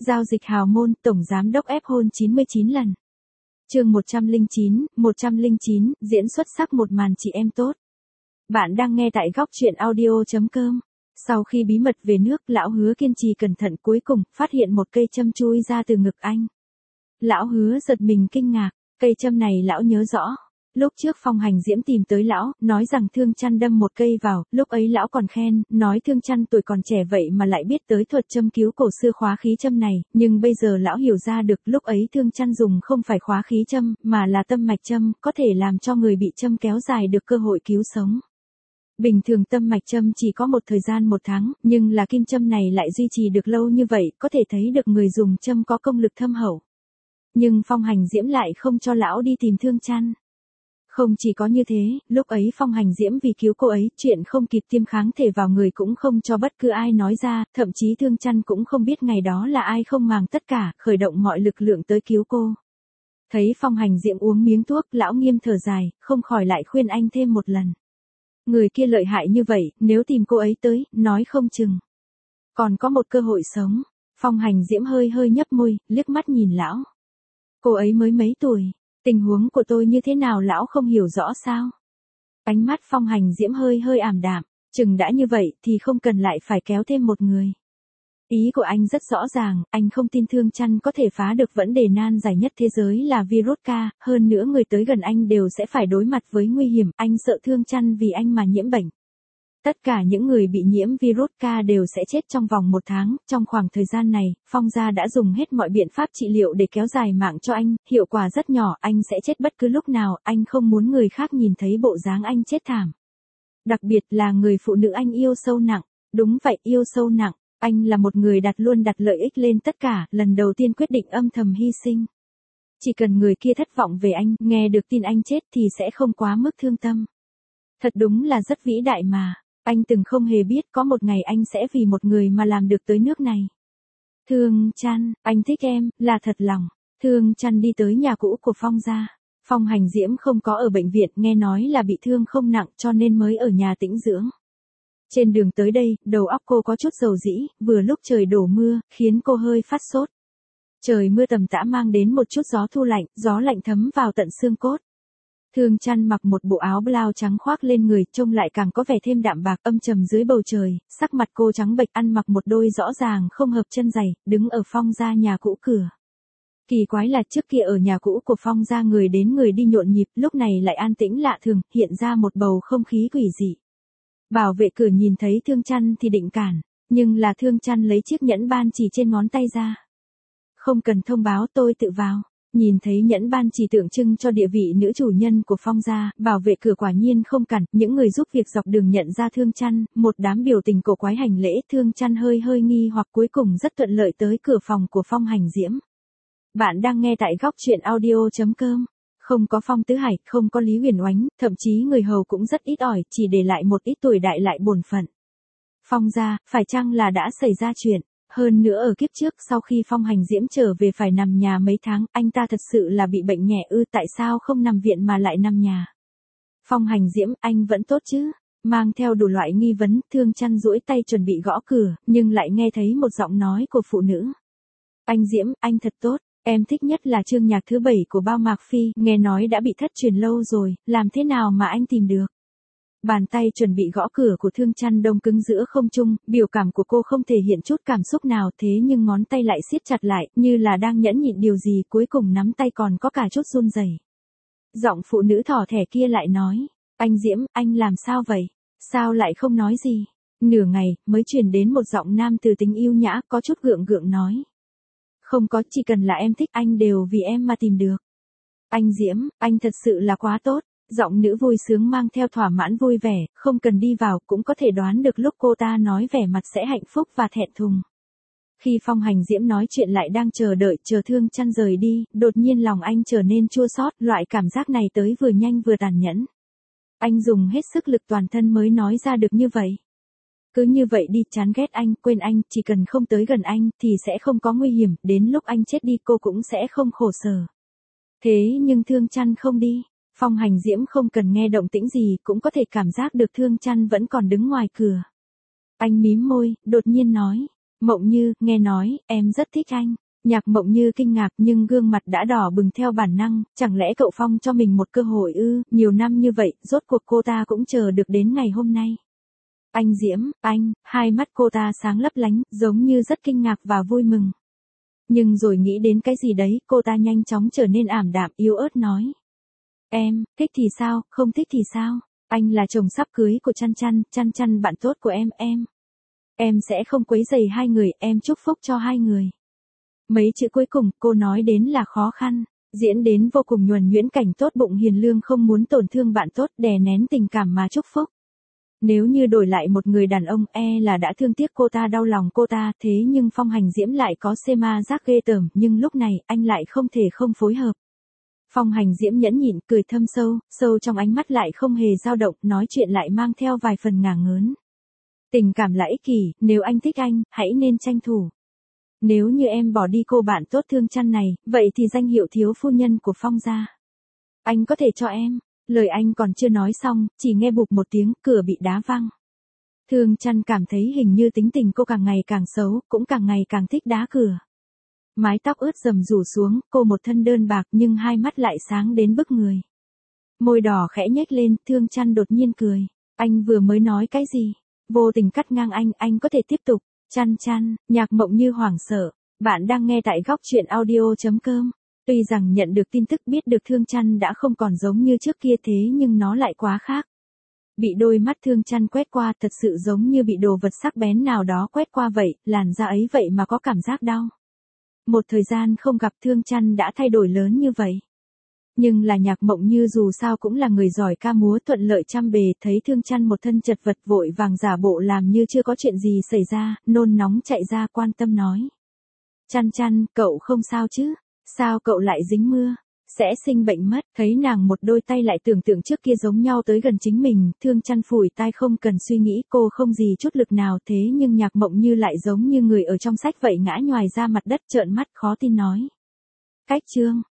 Giao dịch hào môn, tổng giám đốc ép hôn 99 lần. Chương 109, diễn xuất sắc một màn chị em tốt. Bạn đang nghe tại góc truyện audio.com. Sau khi bí mật về nước, lão Hứa kiên trì cẩn thận, cuối cùng phát hiện một cây châm chui ra từ ngực anh. Lão Hứa giật mình kinh ngạc, cây châm này lão nhớ rõ. Lúc trước Phong Hành Diễm tìm tới lão, nói rằng Thương Chăn đâm một cây vào, lúc ấy lão còn khen, nói Thương Chăn tuổi còn trẻ vậy mà lại biết tới thuật châm cứu cổ xưa khóa khí châm này, nhưng bây giờ lão hiểu ra được lúc ấy Thương Chăn dùng không phải khóa khí châm, mà là tâm mạch châm, có thể làm cho người bị châm kéo dài được cơ hội cứu sống. Bình thường tâm mạch châm chỉ có một thời gian 1 tháng, nhưng là kim châm này lại duy trì được lâu như vậy, có thể thấy được người dùng châm có công lực thâm hậu. Nhưng Phong Hành Diễm lại không cho lão đi tìm Thương Chăn. Không chỉ có như thế, lúc ấy Phong Hành Diễm vì cứu cô ấy, chuyện không kịp tiêm kháng thể vào người cũng không cho bất cứ ai nói ra, thậm chí Thương Chăn cũng không biết ngày đó là ai không màng tất cả, khởi động mọi lực lượng tới cứu cô. Thấy Phong Hành Diễm uống miếng thuốc, lão nghiêm thở dài, không khỏi lại khuyên anh thêm một lần. Người kia lợi hại như vậy, nếu tìm cô ấy tới, nói không chừng còn có một cơ hội sống. Phong Hành Diễm hơi nhấp môi, liếc mắt nhìn lão. Cô ấy mới mấy tuổi, tình huống của tôi như thế nào lão không hiểu rõ sao? Ánh mắt Phong Hành Diễm hơi ảm đạm, chừng đã như vậy thì không cần lại phải kéo thêm một người. Ý của anh rất rõ ràng, anh không tin Thương Chăn có thể phá được vấn đề nan giải nhất thế giới là virus K, hơn nữa người tới gần anh đều sẽ phải đối mặt với nguy hiểm, anh sợ Thương Chăn vì anh mà nhiễm bệnh. Tất cả những người bị nhiễm virus K đều sẽ chết trong vòng 1 tháng, trong khoảng thời gian này, Phong gia đã dùng hết mọi biện pháp trị liệu để kéo dài mạng cho anh, hiệu quả rất nhỏ, anh sẽ chết bất cứ lúc nào, anh không muốn người khác nhìn thấy bộ dáng anh chết thảm. Đặc biệt là người phụ nữ anh yêu sâu nặng, đúng vậy, yêu sâu nặng. Anh là một người đặt lợi ích lên tất cả, lần đầu tiên quyết định âm thầm hy sinh. Chỉ cần người kia thất vọng về anh, nghe được tin anh chết thì sẽ không quá mức thương tâm. Thật đúng là rất vĩ đại mà, anh từng không hề biết có một ngày anh sẽ vì một người mà làm được tới nước này. Thương Chăn, anh thích em, là thật lòng. Thương Chăn đi tới nhà cũ của Phong gia. Phong Hành Diễm không có ở bệnh viện, nghe nói là bị thương không nặng cho nên mới ở nhà tĩnh dưỡng. Trên đường tới đây, đầu óc cô có chút dầu dĩ, vừa lúc trời đổ mưa, khiến cô hơi phát sốt. Trời mưa tầm tã mang đến một chút gió thu lạnh, gió lạnh thấm vào tận xương cốt. Thương Chăn mặc một bộ áo blau trắng khoác lên người, trông lại càng có vẻ thêm đạm bạc, âm trầm dưới bầu trời, sắc mặt cô trắng bệch, ăn mặc một đôi rõ ràng không hợp chân giày, đứng ở Phong gia nhà cũ cửa. Kỳ quái là trước kia ở nhà cũ của Phong gia người đến người đi nhộn nhịp, lúc này lại an tĩnh lạ thường, hiện ra một bầu không khí quỷ dị. Bảo vệ cửa nhìn thấy Thương Chăn thì định cản, nhưng là Thương Chăn lấy chiếc nhẫn ban chỉ trên ngón tay ra. Không cần thông báo, tôi tự vào. Nhìn thấy nhẫn ban chỉ tượng trưng cho địa vị nữ chủ nhân của Phong gia, bảo vệ cửa quả nhiên không cản, những người giúp việc dọc đường nhận ra Thương Chăn, một đám biểu tình cổ quái hành lễ, Thương Chăn hơi nghi hoặc cuối cùng rất thuận lợi tới cửa phòng của Phong Hành Diễm. Bạn đang nghe tại góc truyện audio.com. Không có Phong Tứ Hải, không có Lý Huyền Oánh, thậm chí người hầu cũng rất ít ỏi, chỉ để lại một ít tuổi đại lại bổn phận. Phong gia, phải chăng là đã xảy ra chuyện? Hơn nữa ở kiếp trước sau khi Phong Hành Diễm trở về phải nằm nhà mấy tháng, anh ta thật sự là bị bệnh nhẹ ư, tại sao không nằm viện mà lại nằm nhà? Phong Hành Diễm, anh vẫn tốt chứ? Mang theo đủ loại nghi vấn, Thương Chăn duỗi tay chuẩn bị gõ cửa, nhưng lại nghe thấy một giọng nói của phụ nữ. Anh Diễm, anh thật tốt. Em thích nhất là chương nhạc thứ 7 của Bao Mạc Phi, nghe nói đã bị thất truyền lâu rồi, làm thế nào mà anh tìm được? Bàn tay chuẩn bị gõ cửa của Thương Chăn đông cứng giữa không trung, biểu cảm của cô không thể hiện chút cảm xúc nào, thế nhưng ngón tay lại siết chặt lại, như là đang nhẫn nhịn điều gì, cuối cùng nắm tay còn có cả chút run rẩy. Giọng phụ nữ thỏ thẻ kia lại nói, anh Diễm, anh làm sao vậy? Sao lại không nói gì? Nửa ngày, mới truyền đến một giọng nam từ tính yêu nhã, có chút gượng nói. Không có, chỉ cần là em thích anh đều vì em mà tìm được. Anh Diễm, anh thật sự là quá tốt. Giọng nữ vui sướng mang theo thỏa mãn vui vẻ, không cần đi vào cũng có thể đoán được lúc cô ta nói vẻ mặt sẽ hạnh phúc và thẹn thùng. Khi Phong Hành Diễm nói chuyện lại đang chờ đợi, chờ Thương Chăn rời đi, đột nhiên lòng anh trở nên chua xót, loại cảm giác này tới vừa nhanh vừa tàn nhẫn. Anh dùng hết sức lực toàn thân mới nói ra được như vậy. Cứ như vậy đi, chán ghét anh, quên anh, chỉ cần không tới gần anh thì sẽ không có nguy hiểm, đến lúc anh chết đi cô cũng sẽ không khổ sở. Thế nhưng Thương Chăn không đi. Phong Hành Diễm không cần nghe động tĩnh gì cũng có thể cảm giác được Thương Chăn vẫn còn đứng ngoài cửa. Anh mím môi, đột nhiên nói, Mộng Như, nghe nói, em rất thích anh. Nhạc Mộng Như kinh ngạc nhưng gương mặt đã đỏ bừng theo bản năng, chẳng lẽ cậu Phong cho mình một cơ hội ư, nhiều năm như vậy, rốt cuộc cô ta cũng chờ được đến ngày hôm nay. Anh Diễm, anh, hai mắt cô ta sáng lấp lánh, giống như rất kinh ngạc và vui mừng. Nhưng rồi nghĩ đến cái gì đấy, cô ta nhanh chóng trở nên ảm đạm, yếu ớt nói. Em, thích thì sao, không thích thì sao? Anh là chồng sắp cưới của Chăn Chăn, Chăn Chăn bạn tốt của em. Em sẽ không quấy rầy hai người, em chúc phúc cho hai người. Mấy chữ cuối cùng cô nói đến là khó khăn, diễn đến vô cùng nhuần nhuyễn, cảnh tốt bụng hiền lương không muốn tổn thương bạn tốt, đè nén tình cảm mà chúc phúc. Nếu như đổi lại một người đàn ông là đã thương tiếc cô ta, đau lòng cô ta, thế nhưng Phong Hành Diễm lại có ma giác ghê tởm, nhưng lúc này anh lại không thể không phối hợp. Phong Hành Diễm nhẫn nhịn, cười thâm sâu, sâu trong ánh mắt lại không hề dao động, nói chuyện lại mang theo vài phần ngả ngớn. Tình cảm là ích kỷ, nếu anh thích anh, hãy nên tranh thủ. Nếu như em bỏ đi cô bạn tốt Thương Chăn này, vậy thì danh hiệu thiếu phu nhân của Phong gia, anh có thể cho em. Lời anh còn chưa nói xong, chỉ nghe bụp một tiếng, cửa bị đá văng. Thương Chăn cảm thấy hình như tính tình cô càng ngày càng xấu, cũng càng ngày càng thích đá cửa. Mái tóc ướt rầm rủ xuống, cô một thân đơn bạc nhưng hai mắt lại sáng đến bức người. Môi đỏ khẽ nhếch lên, Thương Chăn đột nhiên cười. Anh vừa mới nói cái gì? Vô tình cắt ngang anh có thể tiếp tục. Chăn Chăn, Nhạc Mộng Như hoảng sợ. Bạn đang nghe tại góc truyện audio.com. Tuy rằng nhận được tin tức biết được Thương Chăn đã không còn giống như trước kia, thế nhưng nó lại quá khác. Bị đôi mắt Thương Chăn quét qua thật sự giống như bị đồ vật sắc bén nào đó quét qua vậy, làn da ấy vậy mà có cảm giác đau. Một thời gian không gặp Thương Chăn đã thay đổi lớn như vậy. Nhưng là Nhạc Mộng Như dù sao cũng là người giỏi ca múa, thuận lợi trăm bề, thấy Thương Chăn một thân chật vật vội vàng giả bộ làm như chưa có chuyện gì xảy ra, nôn nóng chạy ra quan tâm nói. Chăn Chăn, cậu không sao chứ? Sao cậu lại dính mưa? Sẽ sinh bệnh mất. Thấy nàng một đôi tay lại tưởng tượng trước kia giống nhau tới gần chính mình, Thương Chăn phủi tai không cần suy nghĩ, cô không gì chút lực nào, thế nhưng Nhạc Mộng Như lại giống như người ở trong sách vậy, ngã nhoài ra mặt đất trợn mắt khó tin nói. Cách chương